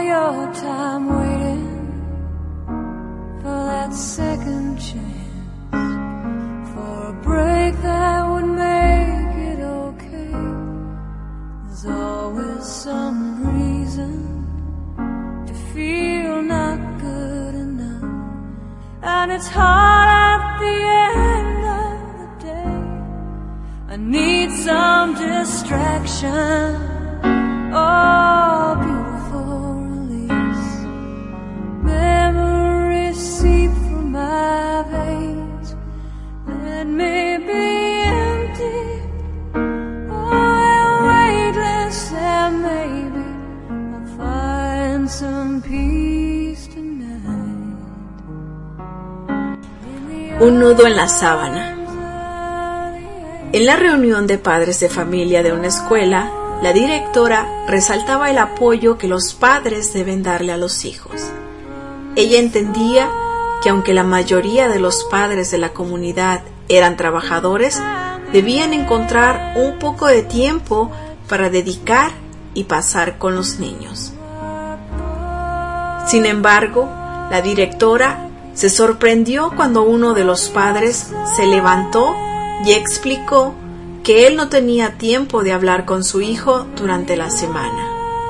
all your time waiting for that second chance, for a break that would make it okay. There's always some reason to feel not good enough, and it's hard at the end of the day. I need some distraction, oh, beautiful release. Memories seep through my veins. Let me be empty, oh, weightless, and maybe I'll find some peace tonight. Un nudo en la sábana. En la reunión de padres de familia de una escuela, la directora resaltaba el apoyo que los padres deben darle a los hijos. Ella entendía que aunque la mayoría de los padres de la comunidad eran trabajadores, debían encontrar un poco de tiempo para dedicar y pasar con los niños. Sin embargo, la directora se sorprendió cuando uno de los padres se levantó y explicó que él no tenía tiempo de hablar con su hijo durante la semana.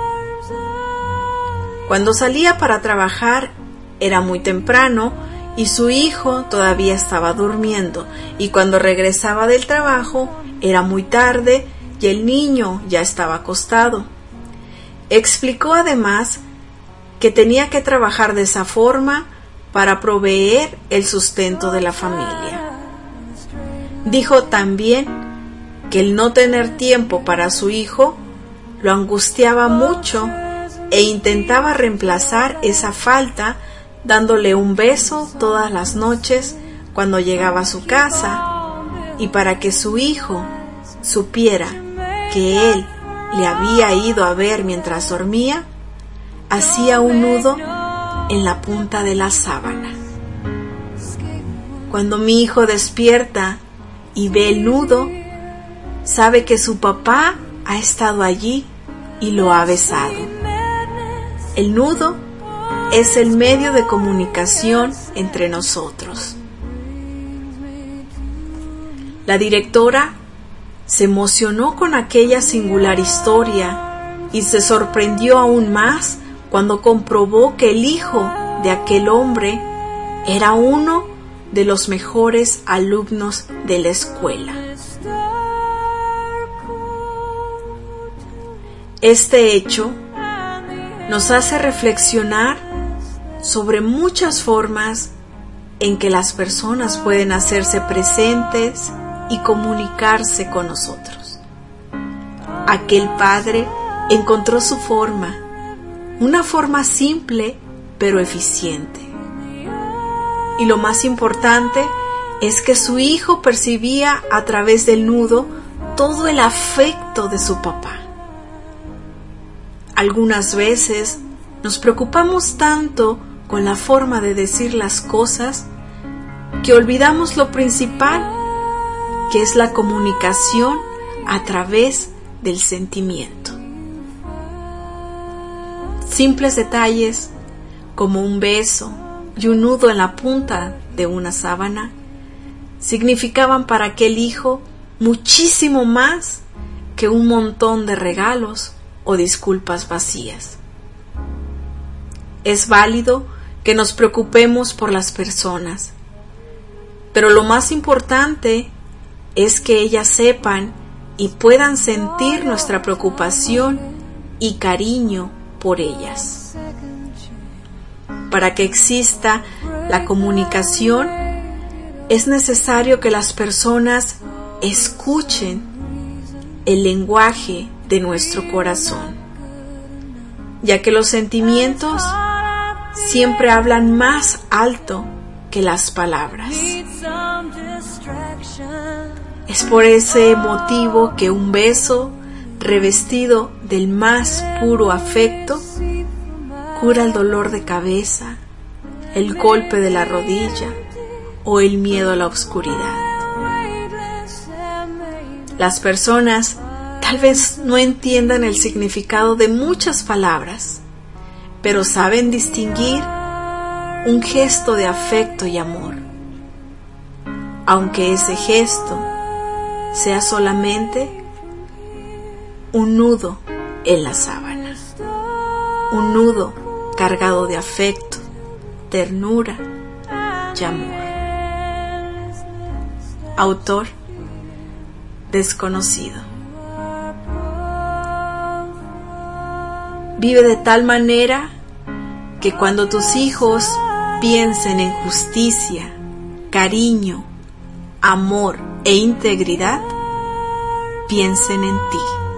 Cuando salía para trabajar era muy temprano y su hijo todavía estaba durmiendo, y cuando regresaba del trabajo era muy tarde y el niño ya estaba acostado. Explicó además que tenía que trabajar de esa forma para proveer el sustento de la familia. Dijo también que el no tener tiempo para su hijo lo angustiaba mucho e intentaba reemplazar esa falta dándole un beso todas las noches cuando llegaba a su casa, y para que su hijo supiera que él le había ido a ver mientras dormía, hacía un nudo en la punta de la sábana. Cuando mi hijo despierta y ve el nudo, sabe que su papá ha estado allí y lo ha besado. El nudo es el medio de comunicación entre nosotros. La directora se emocionó con aquella singular historia y se sorprendió aún más cuando comprobó que el hijo de aquel hombre era uno de los mejores alumnos de la escuela. Este hecho nos hace reflexionar sobre muchas formas en que las personas pueden hacerse presentes y comunicarse con nosotros. Aquel padre encontró su forma, una forma simple pero eficiente. Y lo más importante es que su hijo percibía a través del nudo todo el afecto de su papá. Algunas veces nos preocupamos tanto con la forma de decir las cosas que olvidamos lo principal, que es la comunicación a través del sentimiento. Simples detalles como un beso y un nudo en la punta de una sábana significaban para aquel hijo muchísimo más que un montón de regalos o disculpas vacías. Es válido que nos preocupemos por las personas, pero lo más importante es que ellas sepan y puedan sentir nuestra preocupación y cariño por ellas. Para que exista la comunicación, es necesario que las personas escuchen el lenguaje de nuestro corazón, ya que los sentimientos siempre hablan más alto que las palabras. Es por ese motivo que un beso revestido del más puro afecto cura el dolor de cabeza, el golpe de la rodilla o el miedo a la oscuridad. Las personas tal vez no entiendan el significado de muchas palabras, pero saben distinguir un gesto de afecto y amor, aunque ese gesto sea solamente un nudo en la sábana, un nudo cargado de afecto, ternura y amor. Autor desconocido. Vive de tal manera que cuando tus hijos piensen en justicia, cariño, amor e integridad, piensen en ti.